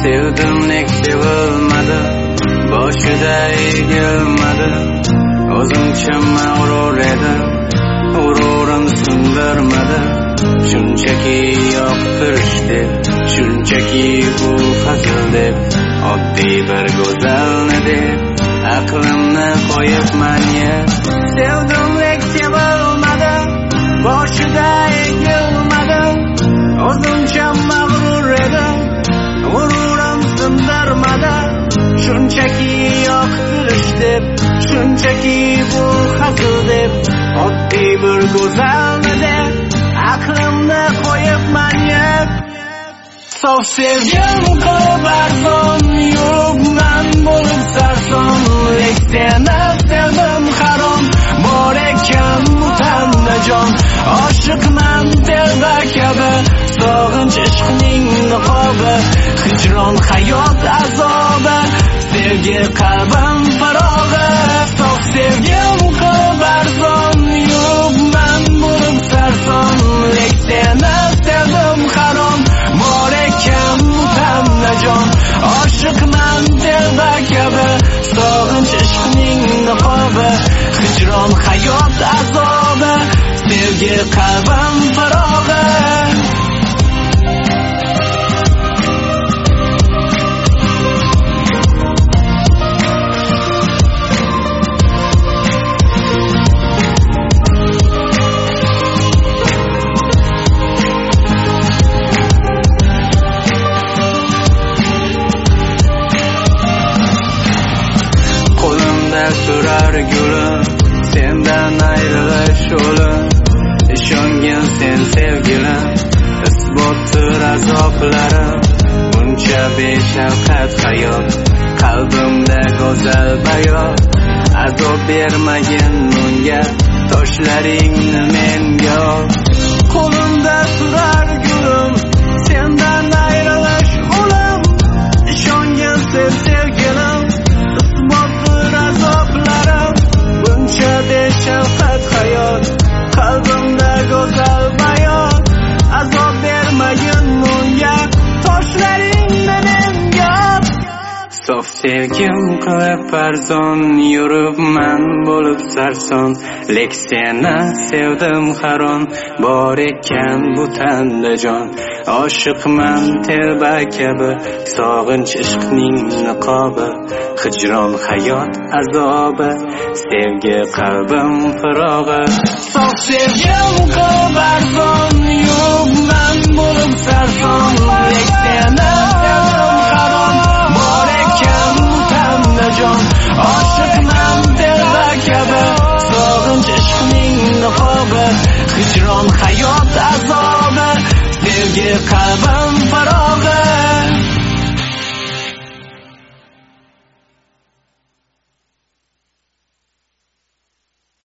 sevdim lek sevilmadi, boshida egilmadi. O'zimcha mag'rur edim, g'ururim sindirmadi. Shunchaki yoqtirishdi, shunchaki bu hazil deb, oddiy bir go'zalni deb aqlimni qo'yibman yer. Sevdim lek sevilmadi, boshida egilmadi. O'zimcha mag'rur edim, g'ururim sindirmadi. Shunchaki yoqtirish deb, shunchaki bu hazil deb, oddiy bir go'zalni deb aqlimni qo'yibman yeb. Sof sevgim qilib arzon, yuribman bo'lib sarson. Lek seni sevdim harom, bor ekan bu tanda jon. Oshiqman telba kabi, sog'inch ishqning niqobi. Hijron hayot azobi, sevgi qalbim farog'i. Sof sevgim qilib arzon, yuribman bo'lib sarson. Lek seni sevdim harom, bor ekan bu tanda jon. Oshiqman telba kabi, sog'inch ishqning niqobi. Hijron hayot azobi, sevgi qalbim farog'i. Surar gulim, sendan ayrilish o'lim. Ishongan sen sevgilim, isbotdir azoblarim. Buncha beshafqat hayot, qalbimda go'zal bayon. Azob bermagin unga, toshlaringni menga ol. Qo'limda surar gulim, sendan ayrilish o'lim. Ishongan sen sevgilim, buncha beshafqat hayot, qalbimda go'zal bayon. Azob bermagin unga, toshlaringni menga. Sof sevgim qilib arzon, yuribman bo'lib sarson. Lek seni sevdim harom, bor ekan bu tanda jon. Oshiqman telba kabi, sog'inch ishqning niqobi. Hijron hayot azobi, sevgi qalbim farog'i. Sof sevgim qilib arzon, yuribman bo'lib sarson. Lek seni sevdim harom, bor ekan bu tanda jon. Oshiqman telba kabi, sog'inch ishqning niqobi. Hijron hayot azobi, sevgi qalbim